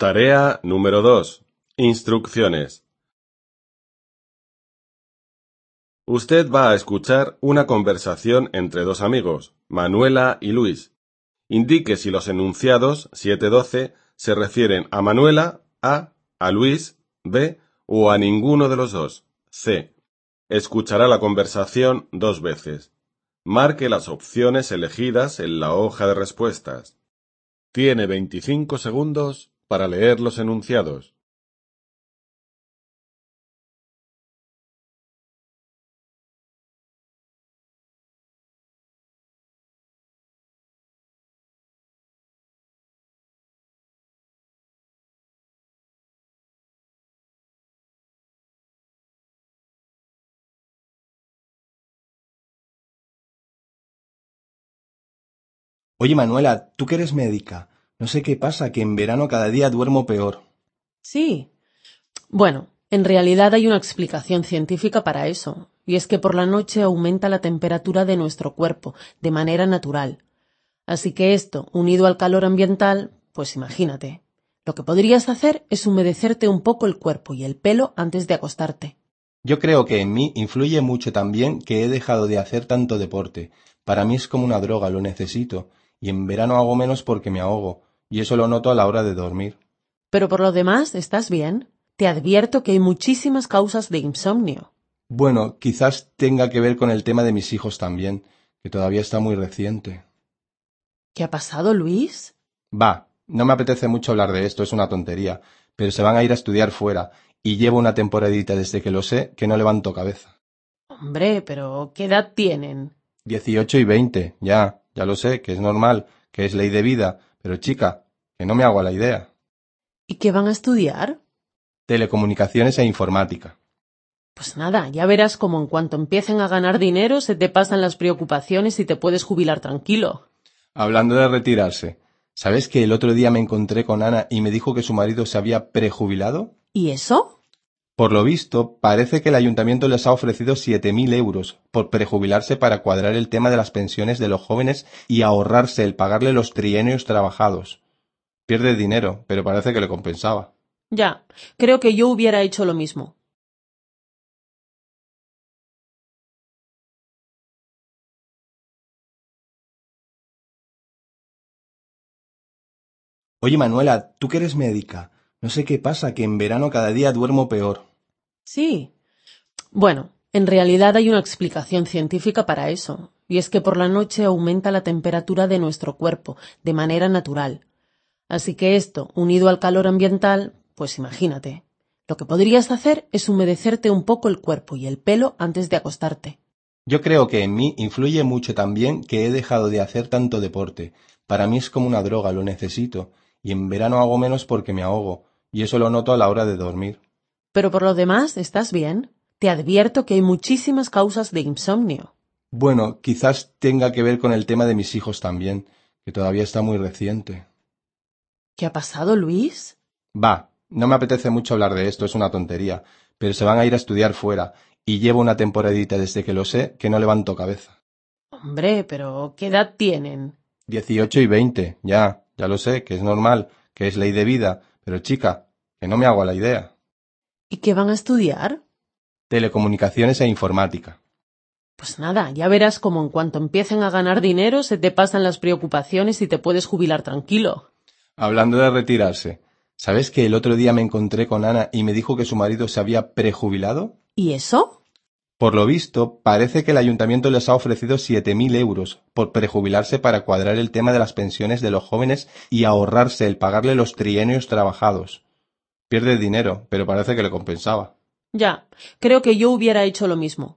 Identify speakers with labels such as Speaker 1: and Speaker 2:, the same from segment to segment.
Speaker 1: Tarea número 2. Instrucciones. Usted va a escuchar una conversación entre dos amigos, Manuela y Luis. Indique si los enunciados 7-12 se refieren a Manuela, a Luis, B, o a ninguno de los dos, C. Escuchará la conversación 2 veces. Marque las opciones elegidas en la hoja de respuestas. Tiene 25 segundos para leer los enunciados.
Speaker 2: Oye, Manuela, tú que eres médica, no sé qué pasa, que en verano cada día duermo peor.
Speaker 3: Sí. Bueno, en realidad hay una explicación científica para eso, y es que por la noche aumenta la temperatura de nuestro cuerpo de manera natural. Así que esto, unido al calor ambiental, pues imagínate. Lo que podrías hacer es humedecerte un poco el cuerpo y el pelo antes de acostarte.
Speaker 2: Yo creo que en mí influye mucho también que he dejado de hacer tanto deporte. Para mí es como una droga, lo necesito. Y en verano hago menos porque me ahogo, y eso lo noto a la hora de dormir.
Speaker 3: Pero por lo demás, ¿estás bien? Te advierto que hay muchísimas causas de insomnio.
Speaker 2: Bueno, quizás tenga que ver con el tema de mis hijos también, que todavía está muy reciente.
Speaker 3: ¿Qué ha pasado, Luis?
Speaker 2: Va, no me apetece mucho hablar de esto, es una tontería, pero se van a ir a estudiar fuera, y llevo una temporadita desde que lo sé que no levanto cabeza.
Speaker 3: Hombre, pero ¿qué edad tienen?
Speaker 2: 18 y 20, ya lo sé, que es normal, que es ley de vida, pero chica, que no me hago a la idea.
Speaker 3: ¿Y qué van a estudiar?
Speaker 2: Telecomunicaciones e informática.
Speaker 3: Pues nada, ya verás cómo en cuanto empiecen a ganar dinero se te pasan las preocupaciones y te puedes jubilar tranquilo.
Speaker 2: Hablando de retirarse, ¿sabes que el otro día me encontré con Ana y me dijo que su marido se había prejubilado?
Speaker 3: ¿Y eso?
Speaker 2: Por lo visto, parece que el ayuntamiento les ha ofrecido 7.000 euros por prejubilarse para cuadrar el tema de las pensiones de los jóvenes y ahorrarse el pagarle los trienios trabajados. Pierde dinero, pero parece que le compensaba.
Speaker 3: Ya, creo que yo hubiera hecho lo mismo.
Speaker 2: Oye, Manuela, tú que eres médica, no sé qué pasa, que en verano cada día duermo peor.
Speaker 3: Sí. Bueno, en realidad hay una explicación científica para eso, y es que por la noche aumenta la temperatura de nuestro cuerpo de manera natural. Así que esto, unido al calor ambiental, pues imagínate. Lo que podrías hacer es humedecerte un poco el cuerpo y el pelo antes de acostarte.
Speaker 2: Yo creo que en mí influye mucho también que he dejado de hacer tanto deporte. Para mí es como una droga, lo necesito. Y en verano hago menos porque me ahogo, y eso lo noto a la hora de dormir.
Speaker 3: Pero por lo demás, ¿estás bien? Te advierto que hay muchísimas causas de insomnio.
Speaker 2: Bueno, quizás tenga que ver con el tema de mis hijos también, que todavía está muy reciente.
Speaker 3: ¿Qué ha pasado, Luis?
Speaker 2: Va, no me apetece mucho hablar de esto, es una tontería, pero se van a ir a estudiar fuera, y llevo una temporadita desde que lo sé que no levanto cabeza.
Speaker 3: Hombre, pero ¿qué edad tienen?
Speaker 2: 18 y 20, ya lo sé, que es normal, que es ley de vida, pero chica, que no me hago a la idea.
Speaker 3: ¿Y qué van a estudiar?
Speaker 2: Telecomunicaciones e informática.
Speaker 3: Pues nada, ya verás cómo en cuanto empiecen a ganar dinero se te pasan las preocupaciones y te puedes jubilar tranquilo.
Speaker 2: Hablando de retirarse, ¿sabes que el otro día me encontré con Ana y me dijo que su marido se había prejubilado?
Speaker 3: ¿Y eso?
Speaker 2: Por lo visto, parece que el ayuntamiento les ha ofrecido 7.000 euros por prejubilarse para cuadrar el tema de las pensiones de los jóvenes y ahorrarse el pagarle los trienios trabajados. Pierde dinero, pero parece que le compensaba.
Speaker 3: Ya, creo que yo hubiera hecho lo mismo.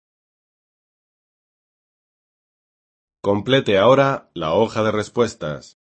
Speaker 1: Complete ahora la hoja de respuestas.